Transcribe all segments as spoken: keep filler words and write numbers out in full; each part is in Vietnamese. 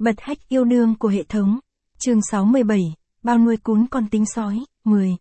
Bật hack yêu đương của hệ thống. Chương sáu mươi bảy, bao nuôi cún con tính sói, mười.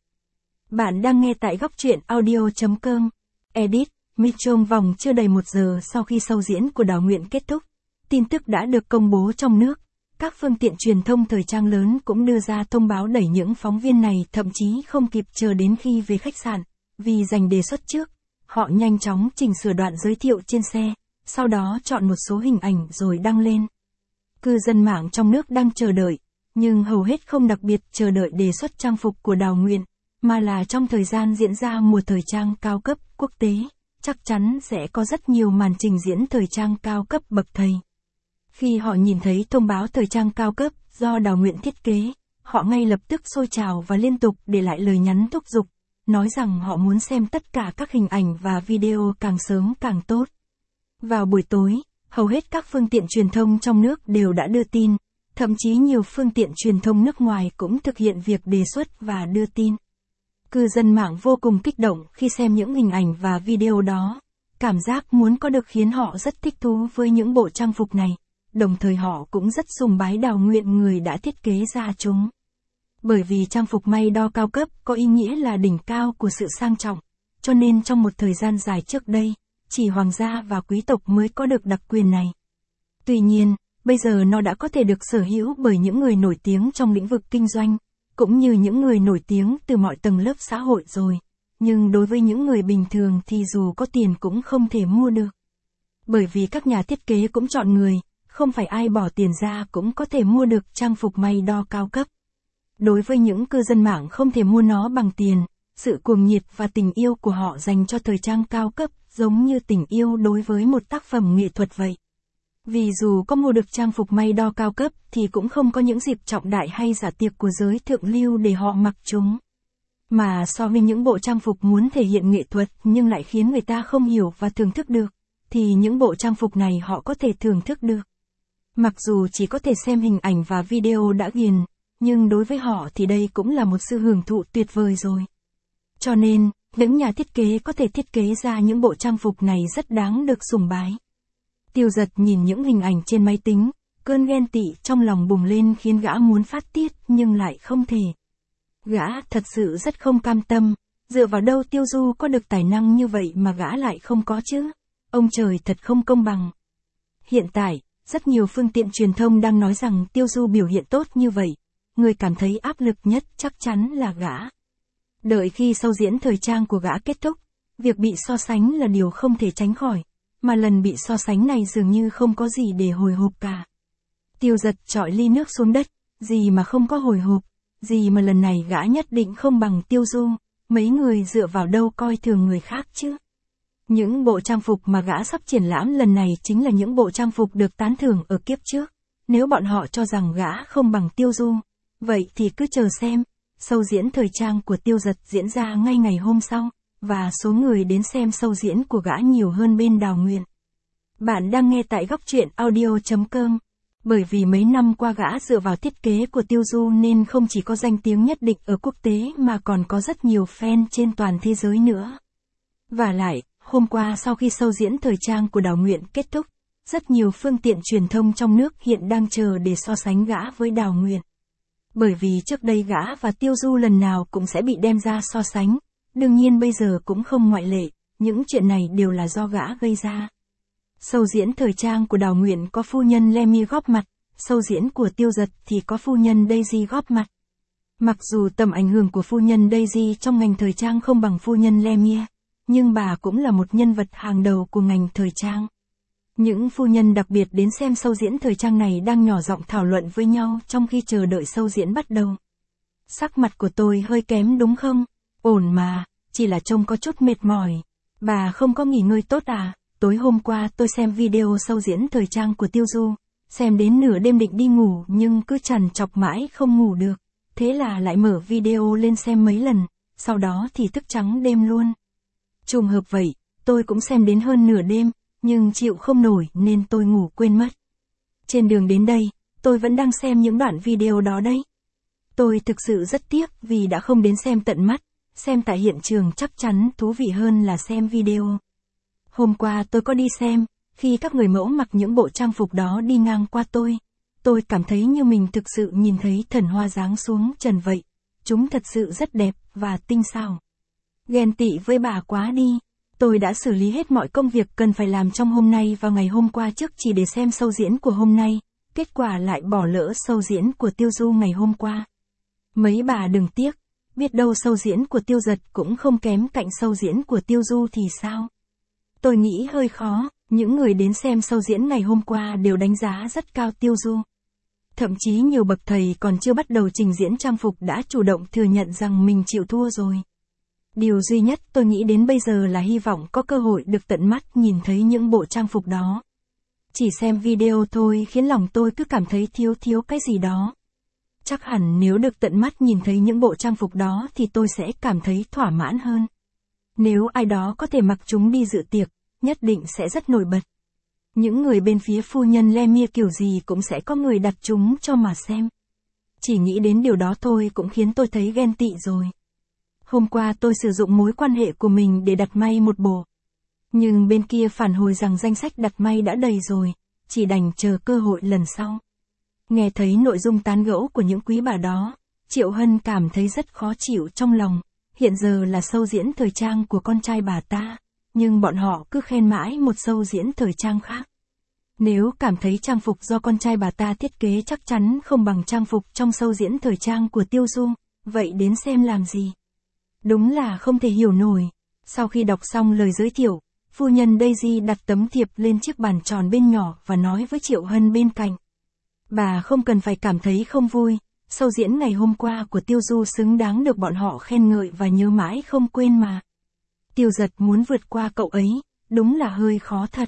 Bạn đang nghe tại góc truyện audio.com. Edit, Mid trong vòng chưa đầy một giờ sau khi show diễn của Đào Nguyện kết thúc, tin tức đã được công bố trong nước. Các phương tiện truyền thông thời trang lớn cũng đưa ra thông báo đẩy những phóng viên này thậm chí không kịp chờ đến khi về khách sạn, vì giành đề xuất trước. Họ nhanh chóng chỉnh sửa đoạn giới thiệu trên xe, sau đó chọn một số hình ảnh rồi đăng lên. Cư dân mạng trong nước đang chờ đợi, nhưng hầu hết không đặc biệt chờ đợi đề xuất trang phục của Đào Nguyện, mà là trong thời gian diễn ra mùa thời trang cao cấp quốc tế, chắc chắn sẽ có rất nhiều màn trình diễn thời trang cao cấp bậc thầy. Khi họ nhìn thấy thông báo thời trang cao cấp do Đào Nguyện thiết kế, họ ngay lập tức sôi trào và liên tục để lại lời nhắn thúc giục, nói rằng họ muốn xem tất cả các hình ảnh và video càng sớm càng tốt. Vào buổi tối, hầu hết các phương tiện truyền thông trong nước đều đã đưa tin, thậm chí nhiều phương tiện truyền thông nước ngoài cũng thực hiện việc đề xuất và đưa tin. Cư dân mạng vô cùng kích động khi xem những hình ảnh và video đó, cảm giác muốn có được khiến họ rất thích thú với những bộ trang phục này, đồng thời họ cũng rất sùng bái Đào Nguyện người đã thiết kế ra chúng. Bởi vì trang phục may đo cao cấp có ý nghĩa là đỉnh cao của sự sang trọng, cho nên trong một thời gian dài trước đây, chỉ hoàng gia và quý tộc mới có được đặc quyền này. Tuy nhiên, bây giờ nó đã có thể được sở hữu bởi những người nổi tiếng trong lĩnh vực kinh doanh, cũng như những người nổi tiếng từ mọi tầng lớp xã hội rồi. Nhưng đối với những người bình thường thì dù có tiền cũng không thể mua được. Bởi vì các nhà thiết kế cũng chọn người, không phải ai bỏ tiền ra cũng có thể mua được trang phục may đo cao cấp. Đối với những cư dân mạng không thể mua nó bằng tiền, sự cuồng nhiệt và tình yêu của họ dành cho thời trang cao cấp giống như tình yêu đối với một tác phẩm nghệ thuật vậy. Vì dù có mua được trang phục may đo cao cấp thì cũng không có những dịp trọng đại hay giả tiệc của giới thượng lưu để họ mặc chúng. Mà so với những bộ trang phục muốn thể hiện nghệ thuật nhưng lại khiến người ta không hiểu và thưởng thức được, thì những bộ trang phục này họ có thể thưởng thức được. Mặc dù chỉ có thể xem hình ảnh và video đã ghiền, nhưng đối với họ thì đây cũng là một sự hưởng thụ tuyệt vời rồi. Cho nên, những nhà thiết kế có thể thiết kế ra những bộ trang phục này rất đáng được sùng bái. Tiêu Dật nhìn những hình ảnh trên máy tính, cơn ghen tị trong lòng bùng lên khiến gã muốn phát tiết nhưng lại không thể. Gã thật sự rất không cam tâm, dựa vào đâu Tiêu Du có được tài năng như vậy mà gã lại không có chứ? Ông trời thật không công bằng. Hiện tại, rất nhiều phương tiện truyền thông đang nói rằng Tiêu Du biểu hiện tốt như vậy, người cảm thấy áp lực nhất chắc chắn là gã. Đợi khi show diễn thời trang của gã kết thúc, việc bị so sánh là điều không thể tránh khỏi, mà lần bị so sánh này dường như không có gì để hồi hộp cả. Tiêu Dật chọi ly nước xuống đất, gì mà không có hồi hộp, gì mà lần này gã nhất định không bằng Tiêu Du, mấy người dựa vào đâu coi thường người khác chứ. Những bộ trang phục mà gã sắp triển lãm lần này chính là những bộ trang phục được tán thưởng ở kiếp trước. Nếu bọn họ cho rằng gã không bằng Tiêu Du, vậy thì cứ chờ xem. Show diễn thời trang của Tiêu Dật diễn ra ngay ngày hôm sau, và số người đến xem show diễn của gã nhiều hơn bên Đào Nguyện. Bạn đang nghe tại góc truyện audio.com. Bởi vì mấy năm qua gã dựa vào thiết kế của Tiêu Du nên không chỉ có danh tiếng nhất định ở quốc tế mà còn có rất nhiều fan trên toàn thế giới nữa. Và lại, hôm qua sau khi show diễn thời trang của Đào Nguyện kết thúc, rất nhiều phương tiện truyền thông trong nước hiện đang chờ để so sánh gã với Đào Nguyện. Bởi vì trước đây gã và Tiêu Du lần nào cũng sẽ bị đem ra so sánh, đương nhiên bây giờ cũng không ngoại lệ, những chuyện này đều là do gã gây ra. Show diễn thời trang của Đào Nguyện có phu nhân Lemmy góp mặt, show diễn của Tiêu Dật thì có phu nhân Daisy góp mặt. Mặc dù tầm ảnh hưởng của phu nhân Daisy trong ngành thời trang không bằng phu nhân Lemmy, nhưng bà cũng là một nhân vật hàng đầu của ngành thời trang. Những phu nhân đặc biệt đến xem show diễn thời trang này đang nhỏ giọng thảo luận với nhau trong khi chờ đợi show diễn bắt đầu. Sắc mặt của tôi hơi kém đúng không? Ổn mà, chỉ là trông có chút mệt mỏi. Bà không có nghỉ ngơi tốt à? Tối hôm qua tôi xem video show diễn thời trang của Tiêu Du, xem đến nửa đêm định đi ngủ nhưng cứ trằn trọc mãi không ngủ được. Thế là lại mở video lên xem mấy lần, sau đó thì thức trắng đêm luôn. Trùng hợp vậy, tôi cũng xem đến hơn nửa đêm, nhưng chịu không nổi nên tôi ngủ quên mất. Trên đường đến đây, tôi vẫn đang xem những đoạn video đó đấy. Tôi thực sự rất tiếc vì đã không đến xem tận mắt, xem tại hiện trường chắc chắn thú vị hơn là xem video. Hôm qua tôi có đi xem, khi các người mẫu mặc những bộ trang phục đó đi ngang qua tôi, tôi cảm thấy như mình thực sự nhìn thấy thần hoa giáng xuống trần vậy. Chúng thật sự rất đẹp, và tinh xảo. Ghen tị với bà quá đi. Tôi đã xử lý hết mọi công việc cần phải làm trong hôm nay vào ngày hôm qua trước chỉ để xem show diễn của hôm nay. Kết quả lại bỏ lỡ show diễn của Tiêu Du ngày hôm qua. Mấy bà đừng tiếc. Biết đâu show diễn của Tiêu Giật cũng không kém cạnh show diễn của Tiêu Du thì sao? Tôi nghĩ hơi khó. Những người đến xem show diễn ngày hôm qua đều đánh giá rất cao Tiêu Du. Thậm chí nhiều bậc thầy còn chưa bắt đầu trình diễn trang phục đã chủ động thừa nhận rằng mình chịu thua rồi. Điều duy nhất tôi nghĩ đến bây giờ là hy vọng có cơ hội được tận mắt nhìn thấy những bộ trang phục đó. Chỉ xem video thôi khiến lòng tôi cứ cảm thấy thiếu thiếu cái gì đó. Chắc hẳn nếu được tận mắt nhìn thấy những bộ trang phục đó thì tôi sẽ cảm thấy thỏa mãn hơn. Nếu ai đó có thể mặc chúng đi dự tiệc, nhất định sẽ rất nổi bật. Những người bên phía phu nhân Lemire kiểu gì cũng sẽ có người đặt chúng cho mà xem. Chỉ nghĩ đến điều đó thôi cũng khiến tôi thấy ghen tị rồi. Hôm qua tôi sử dụng mối quan hệ của mình để đặt may một bộ. Nhưng bên kia phản hồi rằng danh sách đặt may đã đầy rồi, chỉ đành chờ cơ hội lần sau. Nghe thấy nội dung tán gẫu của những quý bà đó, Triệu Hân cảm thấy rất khó chịu trong lòng. Hiện giờ là show diễn thời trang của con trai bà ta, nhưng bọn họ cứ khen mãi một show diễn thời trang khác. Nếu cảm thấy trang phục do con trai bà ta thiết kế chắc chắn không bằng trang phục trong show diễn thời trang của Tiêu Du, vậy đến xem làm gì? Đúng là không thể hiểu nổi. Sau khi đọc xong lời giới thiệu, phu nhân Daisy đặt tấm thiệp lên chiếc bàn tròn bên nhỏ và nói với Triệu Hân bên cạnh. Bà không cần phải cảm thấy không vui, show diễn ngày hôm qua của Tiêu Du xứng đáng được bọn họ khen ngợi và nhớ mãi không quên mà. Tiêu Giật muốn vượt qua cậu ấy, đúng là hơi khó thật.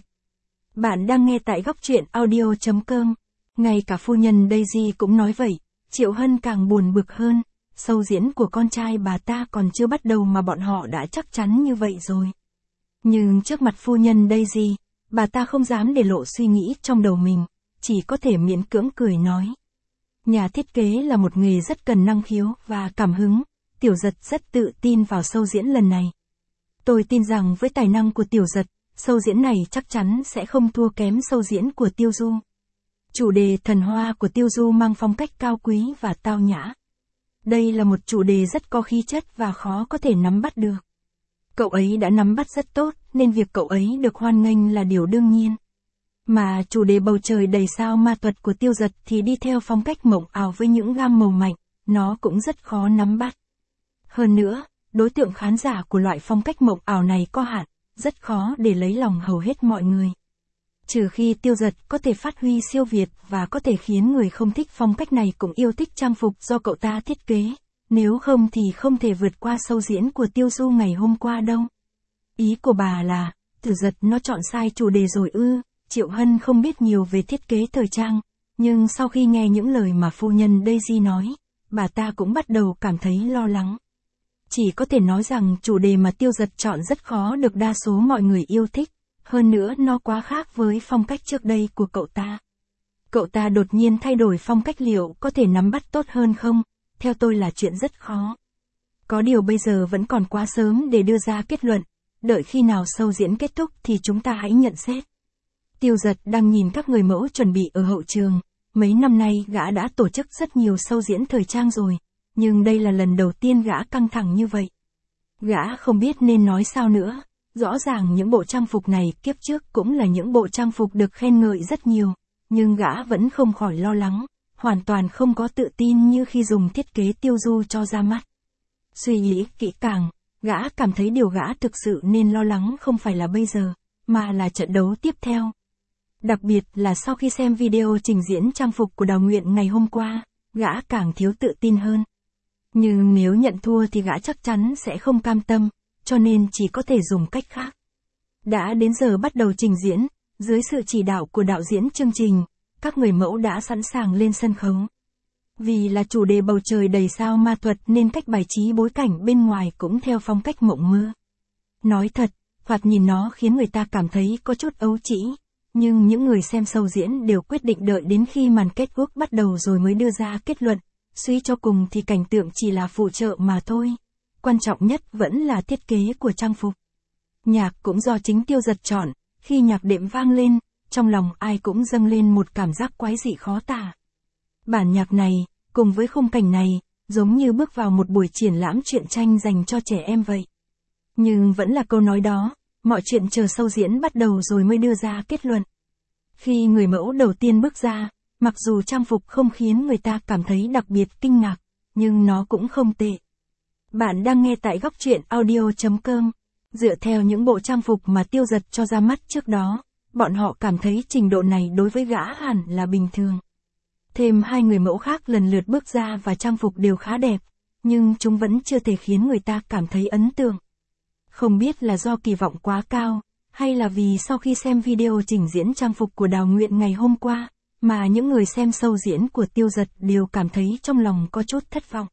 Bạn đang nghe tại góc truyện audio chấm com. Ngay cả phu nhân Daisy cũng nói vậy, Triệu Hân càng buồn bực hơn. Show diễn của con trai bà ta còn chưa bắt đầu mà bọn họ đã chắc chắn như vậy rồi. Nhưng trước mặt phu nhân Daisy, bà ta không dám để lộ suy nghĩ trong đầu mình, chỉ có thể miễn cưỡng cười nói. Nhà thiết kế là một nghề rất cần năng khiếu và cảm hứng, Tiểu Giật rất tự tin vào show diễn lần này. Tôi tin rằng với tài năng của Tiểu Giật, show diễn này chắc chắn sẽ không thua kém show diễn của Tiêu Du. Chủ đề thần hoa của Tiêu Du mang phong cách cao quý và tao nhã. Đây là một chủ đề rất có khí chất và khó có thể nắm bắt được. Cậu ấy đã nắm bắt rất tốt, nên việc cậu ấy được hoan nghênh là điều đương nhiên. Mà chủ đề bầu trời đầy sao ma thuật của Tiêu Giật thì đi theo phong cách mộng ảo với những gam màu mạnh, nó cũng rất khó nắm bắt. Hơn nữa, đối tượng khán giả của loại phong cách mộng ảo này có hạn, rất khó để lấy lòng hầu hết mọi người. Trừ khi Tiêu Giật có thể phát huy siêu việt và có thể khiến người không thích phong cách này cũng yêu thích trang phục do cậu ta thiết kế, nếu không thì không thể vượt qua show diễn của Tiêu Du ngày hôm qua đâu. Ý của bà là, Tiêu Giật nó chọn sai chủ đề rồi ư? Triệu Hân không biết nhiều về thiết kế thời trang, nhưng sau khi nghe những lời mà phu nhân Daisy nói, bà ta cũng bắt đầu cảm thấy lo lắng. Chỉ có thể nói rằng chủ đề mà Tiêu Giật chọn rất khó được đa số mọi người yêu thích. Hơn nữa nó quá khác với phong cách trước đây của cậu ta. Cậu ta đột nhiên thay đổi phong cách liệu có thể nắm bắt tốt hơn không? Theo tôi là chuyện rất khó. Có điều bây giờ vẫn còn quá sớm để đưa ra kết luận. Đợi khi nào show diễn kết thúc thì chúng ta hãy nhận xét. Tiêu Giật đang nhìn các người mẫu chuẩn bị ở hậu trường. Mấy năm nay gã đã tổ chức rất nhiều show diễn thời trang rồi. Nhưng đây là lần đầu tiên gã căng thẳng như vậy. Gã không biết nên nói sao nữa. Rõ ràng những bộ trang phục này kiếp trước cũng là những bộ trang phục được khen ngợi rất nhiều, nhưng gã vẫn không khỏi lo lắng, hoàn toàn không có tự tin như khi dùng thiết kế Tiêu Du cho ra mắt. Suy nghĩ kỹ càng, gã cảm thấy điều gã thực sự nên lo lắng không phải là bây giờ, mà là trận đấu tiếp theo. Đặc biệt là sau khi xem video trình diễn trang phục của Đào Nguyện ngày hôm qua, gã càng thiếu tự tin hơn. Nhưng nếu nhận thua thì gã chắc chắn sẽ không cam tâm. Cho nên chỉ có thể dùng cách khác. Đã đến giờ bắt đầu trình diễn, dưới sự chỉ đạo của đạo diễn chương trình, các người mẫu đã sẵn sàng lên sân khấu. Vì là chủ đề bầu trời đầy sao ma thuật nên cách bài trí bối cảnh bên ngoài cũng theo phong cách mộng mơ. Nói thật, thoạt nhìn nó khiến người ta cảm thấy có chút ấu trĩ, nhưng những người xem show diễn đều quyết định đợi đến khi màn kết thúc bắt đầu rồi mới đưa ra kết luận, suy cho cùng thì cảnh tượng chỉ là phụ trợ mà thôi. Quan trọng nhất vẫn là thiết kế của trang phục. Nhạc cũng do chính Tiêu Giật chọn, khi nhạc đệm vang lên, trong lòng ai cũng dâng lên một cảm giác quái dị khó tả. Bản nhạc này, cùng với khung cảnh này, giống như bước vào một buổi triển lãm truyện tranh dành cho trẻ em vậy. Nhưng vẫn là câu nói đó, mọi chuyện chờ show diễn bắt đầu rồi mới đưa ra kết luận. Khi người mẫu đầu tiên bước ra, mặc dù trang phục không khiến người ta cảm thấy đặc biệt kinh ngạc, nhưng nó cũng không tệ. Bạn đang nghe tại góc truyện audio chấm com. Dựa theo những bộ trang phục mà Tiêu Dật cho ra mắt trước đó, bọn họ cảm thấy trình độ này đối với gã hẳn là bình thường. Thêm hai người mẫu khác lần lượt bước ra và trang phục đều khá đẹp, nhưng chúng vẫn chưa thể khiến người ta cảm thấy ấn tượng. Không biết là do kỳ vọng quá cao, hay là vì sau khi xem video trình diễn trang phục của Đào Nguyện ngày hôm qua, mà những người xem show diễn của Tiêu Dật đều cảm thấy trong lòng có chút thất vọng.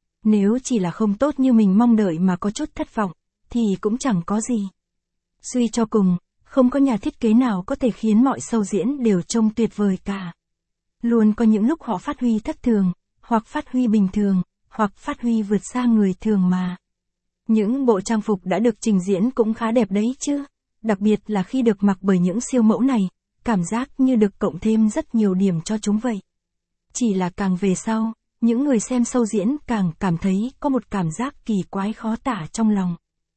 Nếu chỉ là không tốt như mình mong đợi mà có chút thất vọng, thì cũng chẳng có gì. Suy cho cùng, không có nhà thiết kế nào có thể khiến mọi show diễn đều trông tuyệt vời cả. Luôn có những lúc họ phát huy thất thường, hoặc phát huy bình thường, hoặc phát huy vượt xa người thường mà. Những bộ trang phục đã được trình diễn cũng khá đẹp đấy chứ, đặc biệt là khi được mặc bởi những siêu mẫu này, cảm giác như được cộng thêm rất nhiều điểm cho chúng vậy. Chỉ là càng về sau, những người xem show diễn càng cảm thấy có một cảm giác kỳ quái khó tả trong lòng.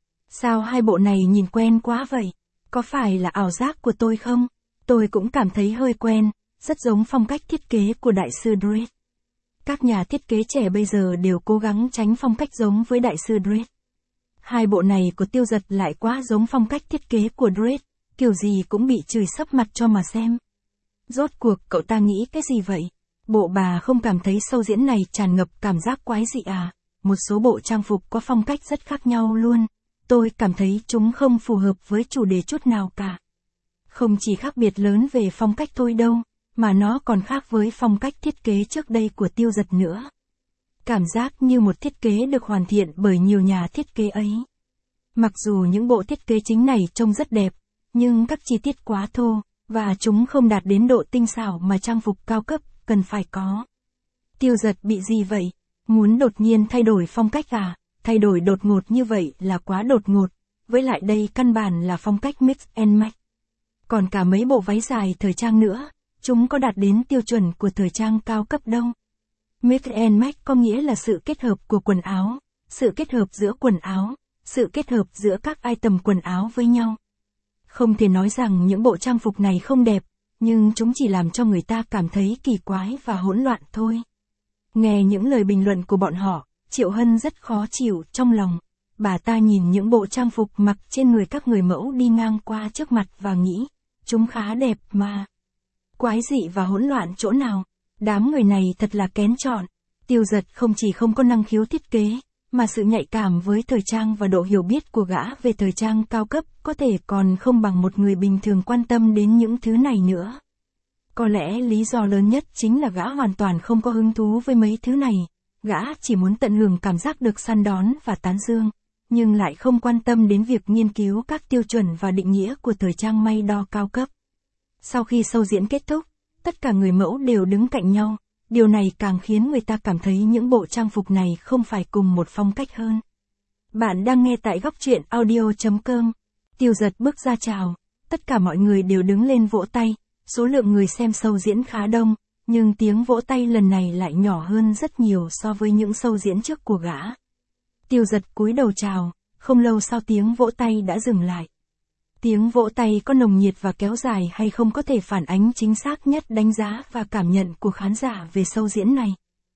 Sao hai bộ này nhìn quen quá vậy? Có phải là ảo giác của tôi không? Tôi cũng cảm thấy hơi quen, rất giống phong cách thiết kế của đại sư Dredd. Các nhà thiết kế trẻ bây giờ đều cố gắng tránh phong cách giống với đại sư Dredd. Hai bộ này của Tiêu Dật lại quá giống phong cách thiết kế của Dredd, kiểu gì cũng bị chửi sấp mặt cho mà xem. Rốt cuộc cậu ta nghĩ cái gì vậy? Bộ bà không cảm thấy show diễn này tràn ngập cảm giác quái dị à? Một số bộ trang phục có phong cách rất khác nhau luôn. Tôi cảm thấy chúng không phù hợp với chủ đề chút nào cả. Không chỉ khác biệt lớn về phong cách thôi đâu, mà nó còn khác với phong cách thiết kế trước đây của Tiêu Dật nữa. Cảm giác như một thiết kế được hoàn thiện bởi nhiều nhà thiết kế ấy. Mặc dù những bộ thiết kế chính này trông rất đẹp, nhưng các chi tiết quá thô, và chúng không đạt đến độ tinh xảo mà trang phục cao cấp cần phải có. Tiêu Dật bị gì vậy? Muốn đột nhiên thay đổi phong cách à? Thay đổi đột ngột như vậy là quá đột ngột, với lại đây căn bản là phong cách mix and match. Còn cả mấy bộ váy dài thời trang nữa, chúng có đạt đến tiêu chuẩn của thời trang cao cấp đâu. Mix and match có nghĩa là sự kết hợp của quần áo, sự kết hợp giữa quần áo, sự kết hợp giữa các item quần áo với nhau. Không thể nói rằng những bộ trang phục này không đẹp, nhưng chúng chỉ làm cho người ta cảm thấy kỳ quái và hỗn loạn thôi. Nghe những lời bình luận của bọn họ, Triệu Hân rất khó chịu trong lòng. Bà ta nhìn những bộ trang phục mặc trên người các người mẫu đi ngang qua trước mặt và nghĩ, chúng khá đẹp mà. Quái dị và hỗn loạn chỗ nào? Đám người này thật là kén chọn. Tiêu Dật không chỉ không có năng khiếu thiết kế, mà sự nhạy cảm với thời trang và độ hiểu biết của gã về thời trang cao cấp có thể còn không bằng một người bình thường quan tâm đến những thứ này nữa. Có lẽ lý do lớn nhất chính là gã hoàn toàn không có hứng thú với mấy thứ này. Gã chỉ muốn tận hưởng cảm giác được săn đón và tán dương, nhưng lại không quan tâm đến việc nghiên cứu các tiêu chuẩn và định nghĩa của thời trang may đo cao cấp. Sau khi show diễn kết thúc, tất cả người mẫu đều đứng cạnh nhau, điều này càng khiến người ta cảm thấy những bộ trang phục này không phải cùng một phong cách hơn. Bạn đang nghe tại góc truyện audio chấm com. Tiêu Dật bước ra chào, tất cả mọi người đều đứng lên vỗ tay, số lượng người xem show diễn khá đông, nhưng tiếng vỗ tay lần này lại nhỏ hơn rất nhiều so với những show diễn trước của gã. Tiêu Dật cúi đầu chào, không lâu sau tiếng vỗ tay đã dừng lại. Tiếng vỗ tay có nồng nhiệt và kéo dài hay không có thể phản ánh chính xác nhất đánh giá và cảm nhận của khán giả về show diễn này.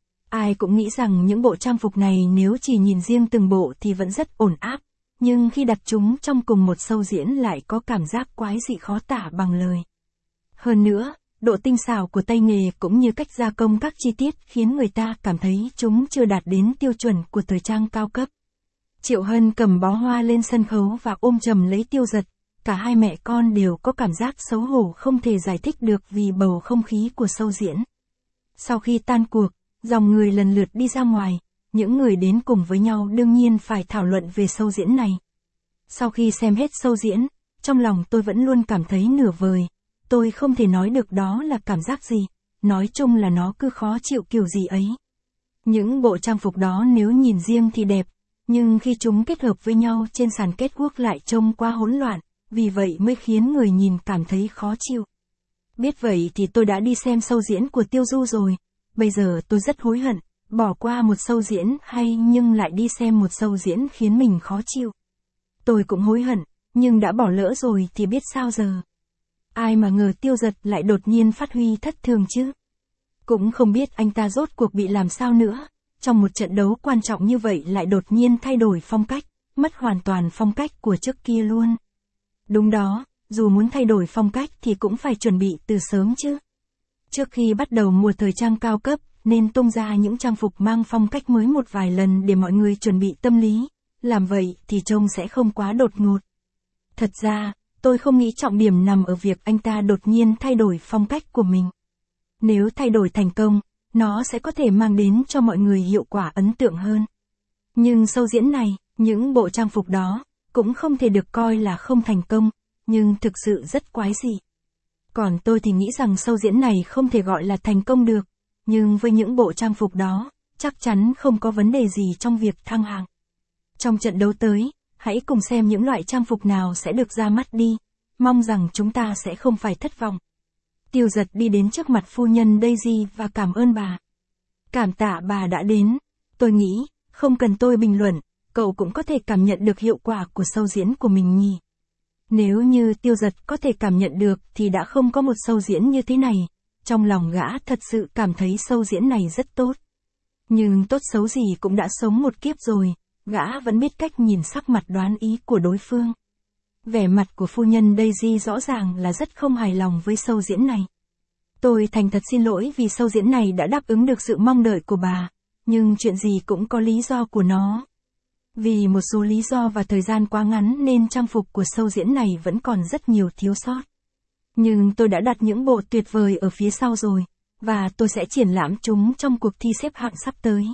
Ai cũng nghĩ rằng những bộ trang phục này nếu chỉ nhìn riêng từng bộ thì vẫn rất ổn áp, nhưng khi đặt chúng trong cùng một show diễn lại có cảm giác quái dị khó tả bằng lời. Hơn nữa, độ tinh xảo của tay nghề cũng như cách gia công các chi tiết khiến người ta cảm thấy chúng chưa đạt đến tiêu chuẩn của thời trang cao cấp. Triệu Hân cầm bó hoa lên sân khấu và ôm chầm lấy Tiêu Dật, cả hai mẹ con đều có cảm giác xấu hổ không thể giải thích được vì bầu không khí của show diễn. Sau khi tan cuộc, dòng người lần lượt đi ra ngoài, những người đến cùng với nhau đương nhiên phải thảo luận về show diễn này. Sau khi xem hết show diễn, trong lòng tôi vẫn luôn cảm thấy nửa vời. Tôi không thể nói được đó là cảm giác gì, nói chung là nó cứ khó chịu kiểu gì ấy. Những bộ trang phục đó nếu nhìn riêng thì đẹp, nhưng khi chúng kết hợp với nhau trên sàn catwalk lại trông quá hỗn loạn, vì vậy mới khiến người nhìn cảm thấy khó chịu. Biết vậy thì tôi đã đi xem show diễn của Tiêu Du rồi, bây giờ tôi rất hối hận, bỏ qua một show diễn hay nhưng lại đi xem một show diễn khiến mình khó chịu. Tôi cũng hối hận, nhưng đã bỏ lỡ rồi thì biết sao giờ. Ai mà ngờ Tiêu Giật lại đột nhiên phát huy thất thường chứ. Cũng không biết anh ta rốt cuộc bị làm sao nữa, trong một trận đấu quan trọng như vậy lại đột nhiên thay đổi phong cách, mất hoàn toàn phong cách của trước kia luôn. Đúng đó, dù muốn thay đổi phong cách thì cũng phải chuẩn bị từ sớm chứ. Trước khi bắt đầu mùa thời trang cao cấp, nên tung ra những trang phục mang phong cách mới một vài lần để mọi người chuẩn bị tâm lý, làm vậy thì trông sẽ không quá đột ngột. Thật ra, tôi không nghĩ trọng điểm nằm ở việc anh ta đột nhiên thay đổi phong cách của mình. Nếu thay đổi thành công, nó sẽ có thể mang đến cho mọi người hiệu quả ấn tượng hơn. Nhưng show diễn này, những bộ trang phục đó, cũng không thể được coi là không thành công, nhưng thực sự rất quái dị. Còn tôi thì nghĩ rằng show diễn này không thể gọi là thành công được, nhưng với những bộ trang phục đó, chắc chắn không có vấn đề gì trong việc thăng hạng. Trong trận đấu tới, hãy cùng xem những loại trang phục nào sẽ được ra mắt đi, mong rằng chúng ta sẽ không phải thất vọng. Tiêu Giật đi đến trước mặt phu nhân Daisy và cảm ơn bà. Cảm tạ bà đã đến, tôi nghĩ, không cần tôi bình luận, cậu cũng có thể cảm nhận được hiệu quả của show diễn của mình nhỉ. Nếu như Tiêu Giật có thể cảm nhận được thì đã không có một show diễn như thế này, trong lòng gã thật sự cảm thấy show diễn này rất tốt. Nhưng tốt xấu gì cũng đã sống một kiếp rồi, gã vẫn biết cách nhìn sắc mặt đoán ý của đối phương. Vẻ mặt của phu nhân Daisy rõ ràng là rất không hài lòng với show diễn này. Tôi thành thật xin lỗi vì show diễn này đã đáp ứng được sự mong đợi của bà, nhưng chuyện gì cũng có lý do của nó. Vì một số lý do và thời gian quá ngắn nên trang phục của show diễn này vẫn còn rất nhiều thiếu sót. Nhưng tôi đã đặt những bộ tuyệt vời ở phía sau rồi, và tôi sẽ triển lãm chúng trong cuộc thi xếp hạng sắp tới.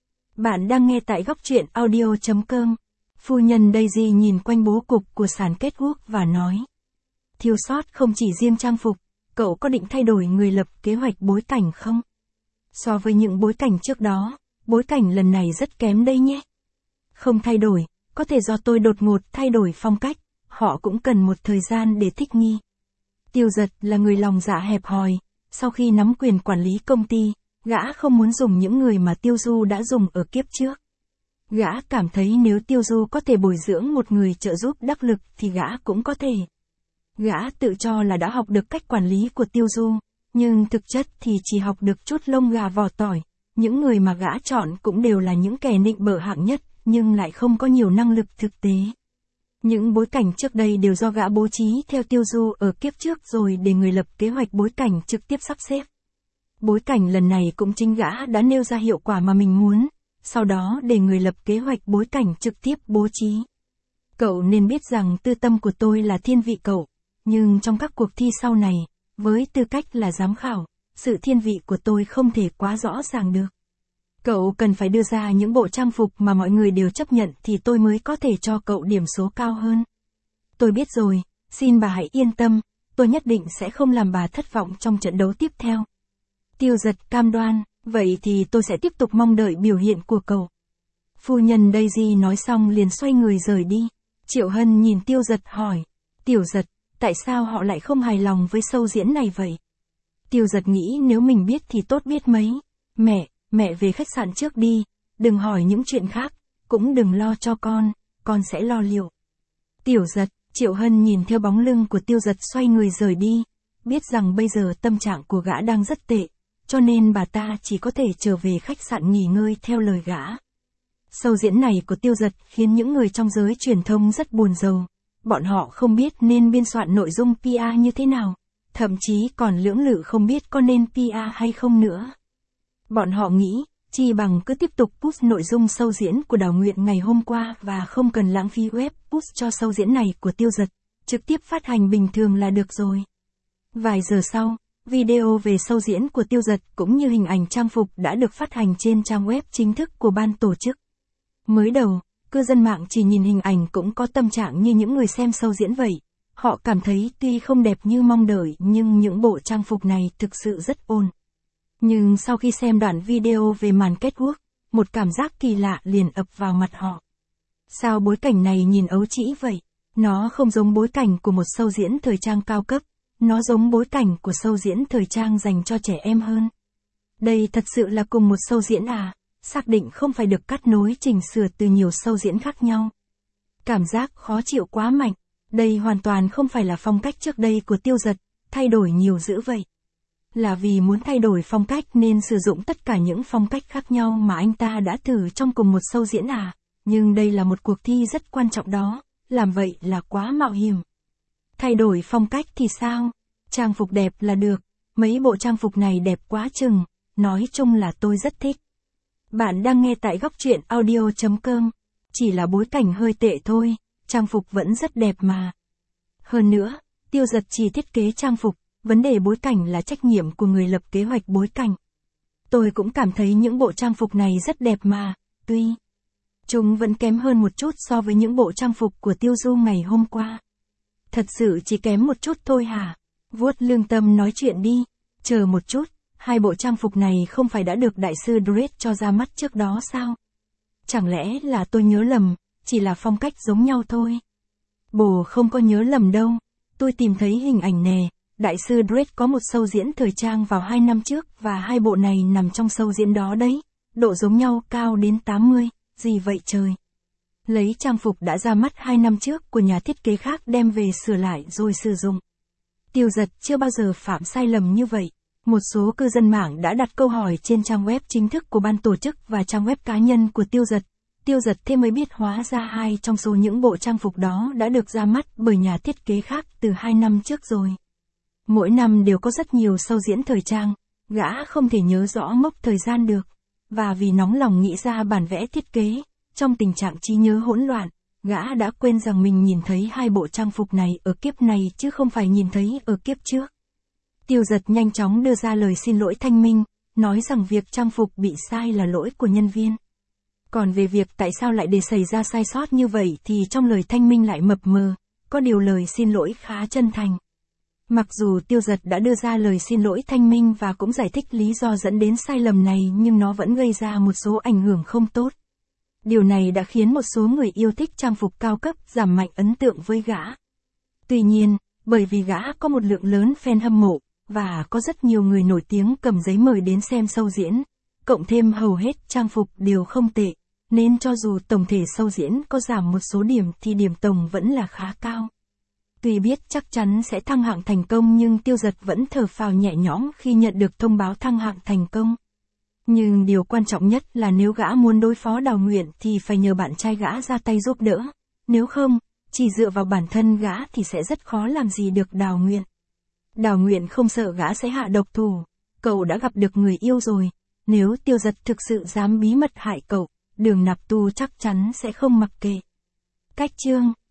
Bạn đang nghe tại góc truyện audio chấm com. Phu nhân Daisy nhìn quanh bố cục của sàn kết quốc và nói. Thiếu sót không chỉ riêng trang phục, cậu có định thay đổi người lập kế hoạch bối cảnh không? So với những bối cảnh trước đó, bối cảnh lần này rất kém đây nhé. Không thay đổi, có thể do tôi đột ngột thay đổi phong cách, họ cũng cần một thời gian để thích nghi. Tiêu Giật là người lòng dạ hẹp hòi, sau khi nắm quyền quản lý công ty, gã không muốn dùng những người mà Tiêu Du đã dùng ở kiếp trước. Gã cảm thấy nếu Tiêu Du có thể bồi dưỡng một người trợ giúp đắc lực thì gã cũng có thể. Gã tự cho là đã học được cách quản lý của Tiêu Du, nhưng thực chất thì chỉ học được chút lông gà vỏ tỏi. Những người mà gã chọn cũng đều là những kẻ nịnh bợ hạng nhất, nhưng lại không có nhiều năng lực thực tế. Những bối cảnh trước đây đều do gã bố trí theo Tiêu Du ở kiếp trước rồi để người lập kế hoạch bối cảnh trực tiếp sắp xếp. Bối cảnh lần này cũng chính gã đã nêu ra hiệu quả mà mình muốn, sau đó để người lập kế hoạch bối cảnh trực tiếp bố trí. Cậu nên biết rằng tư tâm của tôi là thiên vị cậu, nhưng trong các cuộc thi sau này, với tư cách là giám khảo, sự thiên vị của tôi không thể quá rõ ràng được. Cậu cần phải đưa ra những bộ trang phục mà mọi người đều chấp nhận thì tôi mới có thể cho cậu điểm số cao hơn. Tôi biết rồi, xin bà hãy yên tâm, tôi nhất định sẽ không làm bà thất vọng trong trận đấu tiếp theo. Tiêu Giật cam đoan, vậy thì tôi sẽ tiếp tục mong đợi biểu hiện của cậu. Phu nhân Daisy nói xong liền xoay người rời đi. Triệu Hân nhìn Tiêu Giật hỏi, Tiểu Giật, tại sao họ lại không hài lòng với show diễn này vậy? Tiêu Giật nghĩ nếu mình biết thì tốt biết mấy. Mẹ, mẹ về khách sạn trước đi, đừng hỏi những chuyện khác, cũng đừng lo cho con, con sẽ lo liệu. Tiểu Giật, Triệu Hân nhìn theo bóng lưng của Tiêu Giật xoay người rời đi, biết rằng bây giờ tâm trạng của gã đang rất tệ, cho nên bà ta chỉ có thể trở về khách sạn nghỉ ngơi theo lời gã. Show diễn này của Tiêu Giật khiến những người trong giới truyền thông rất buồn rầu. Bọn họ không biết nên biên soạn nội dung pê e như thế nào, thậm chí còn lưỡng lự không biết có nên pê e hay không nữa. Bọn họ nghĩ, chi bằng cứ tiếp tục push nội dung show diễn của Đào Nguyện ngày hôm qua và không cần lãng phí web push cho show diễn này của Tiêu Giật, trực tiếp phát hành bình thường là được rồi. Vài giờ sau, video về show diễn của Tiêu Giật cũng như hình ảnh trang phục đã được phát hành trên trang web chính thức của ban tổ chức. Mới đầu, cư dân mạng chỉ nhìn hình ảnh cũng có tâm trạng như những người xem show diễn vậy. Họ cảm thấy tuy không đẹp như mong đợi nhưng những bộ trang phục này thực sự rất ổn. Nhưng sau khi xem đoạn video về màn kết quốc, một cảm giác kỳ lạ liền ập vào mặt họ. Sao bối cảnh này nhìn ấu trĩ vậy? Nó không giống bối cảnh của một show diễn thời trang cao cấp, nó giống bối cảnh của show diễn thời trang dành cho trẻ em hơn. Đây thật sự là cùng một show diễn à? Xác định không phải được cắt nối chỉnh sửa từ nhiều show diễn khác nhau. Cảm giác khó chịu quá mạnh. Đây hoàn toàn không phải là phong cách trước đây của Tiêu Dật, thay đổi nhiều dữ vậy. Là vì muốn thay đổi phong cách nên sử dụng tất cả những phong cách khác nhau mà anh ta đã thử trong cùng một show diễn à? Nhưng đây là một cuộc thi rất quan trọng đó, làm vậy là quá mạo hiểm. Thay đổi phong cách thì sao? Trang phục đẹp là được, mấy bộ trang phục này đẹp quá chừng, nói chung là tôi rất thích. Bạn đang nghe tại góc truyện audio chấm com. Chỉ là bối cảnh hơi tệ thôi, trang phục vẫn rất đẹp mà. Hơn nữa, Tiêu Dật chỉ thiết kế trang phục, vấn đề bối cảnh là trách nhiệm của người lập kế hoạch bối cảnh. Tôi cũng cảm thấy những bộ trang phục này rất đẹp mà, tuy chúng vẫn kém hơn một chút so với những bộ trang phục của Tiêu Du ngày hôm qua. Thật sự chỉ kém một chút thôi hả? Vuốt lương tâm nói chuyện đi, chờ một chút, hai bộ trang phục này không phải đã được đại sư Dredd cho ra mắt trước đó sao? Chẳng lẽ là tôi nhớ lầm, chỉ là phong cách giống nhau thôi. Bồ không có nhớ lầm đâu, tôi tìm thấy hình ảnh nè, đại sư Dredd có một show diễn thời trang vào hai năm trước và hai bộ này nằm trong show diễn đó đấy, độ giống nhau cao đến tám mươi, gì vậy trời. Lấy trang phục đã ra mắt hai năm trước của nhà thiết kế khác đem về sửa lại rồi sử dụng. Tiêu Dật chưa bao giờ phạm sai lầm như vậy. Một số cư dân mạng đã đặt câu hỏi trên trang web chính thức của ban tổ chức và trang web cá nhân của Tiêu Dật. Tiêu Dật thế mới biết hóa ra hai trong số những bộ trang phục đó đã được ra mắt bởi nhà thiết kế khác từ hai năm trước rồi. Mỗi năm đều có rất nhiều show diễn thời trang, gã không thể nhớ rõ mốc thời gian được. Và vì nóng lòng nghĩ ra bản vẽ thiết kế, trong tình trạng trí nhớ hỗn loạn, gã đã quên rằng mình nhìn thấy hai bộ trang phục này ở kiếp này chứ không phải nhìn thấy ở kiếp trước. Tiêu Dật nhanh chóng đưa ra lời xin lỗi thanh minh, nói rằng việc trang phục bị sai là lỗi của nhân viên. Còn về việc tại sao lại để xảy ra sai sót như vậy thì trong lời thanh minh lại mập mờ, có điều lời xin lỗi khá chân thành. Mặc dù Tiêu Dật đã đưa ra lời xin lỗi thanh minh và cũng giải thích lý do dẫn đến sai lầm này nhưng nó vẫn gây ra một số ảnh hưởng không tốt. Điều này đã khiến một số người yêu thích trang phục cao cấp giảm mạnh ấn tượng với gã. Tuy nhiên, bởi vì gã có một lượng lớn fan hâm mộ, và có rất nhiều người nổi tiếng cầm giấy mời đến xem show diễn, cộng thêm hầu hết trang phục đều không tệ, nên cho dù tổng thể show diễn có giảm một số điểm thì điểm tổng vẫn là khá cao. Tuy biết chắc chắn sẽ thăng hạng thành công nhưng Tiêu Dật vẫn thở phào nhẹ nhõm khi nhận được thông báo thăng hạng thành công. Nhưng điều quan trọng nhất là nếu gã muốn đối phó Đào Nguyện thì phải nhờ bạn trai gã ra tay giúp đỡ, nếu không, chỉ dựa vào bản thân gã thì sẽ rất khó làm gì được Đào Nguyện. Đào Nguyện không sợ gã sẽ hạ độc thủ, cậu đã gặp được người yêu rồi, nếu Tiêu Dật thực sự dám bí mật hại cậu, Đường Nạp Tu chắc chắn sẽ không mặc kệ. Cách chương